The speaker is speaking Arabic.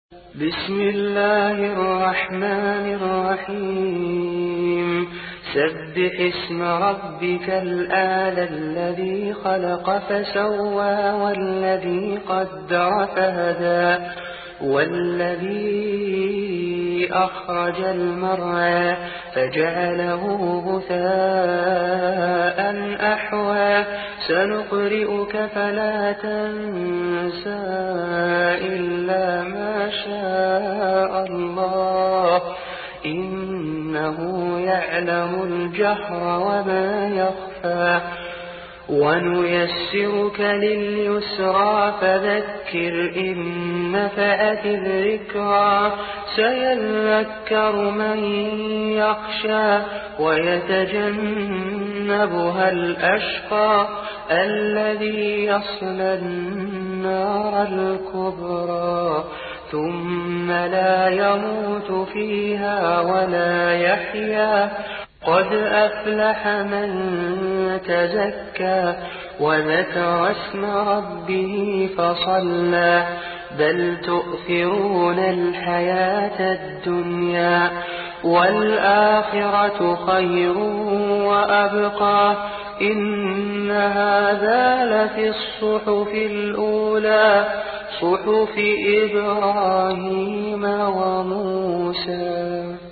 بسم الله الرحمن الرحيم سبح اسم ربك الأعلى الذي خلق فسوى والذي قدر فهدى والذي أخرج المرعى فجعله غثاء أحوى سنقرئك فلا تنسى إلا ما شاء الله إنه يعلم الجهر وما يخفى ونيسرك لليسرى فذكر إن نفعت الذكرى سيذكر من يخشى ويتجنبها الأشقى الذي يصلى النار الكبرى ثم لا يموت فيها ولا يحيا قد أفلح من تزكى وذكر اسم ربه فصلى بل تؤثرون الحياة الدنيا والآخرة خير وأبقى إن هذا لفي الصحف الأولى صحف إبراهيم وموسى.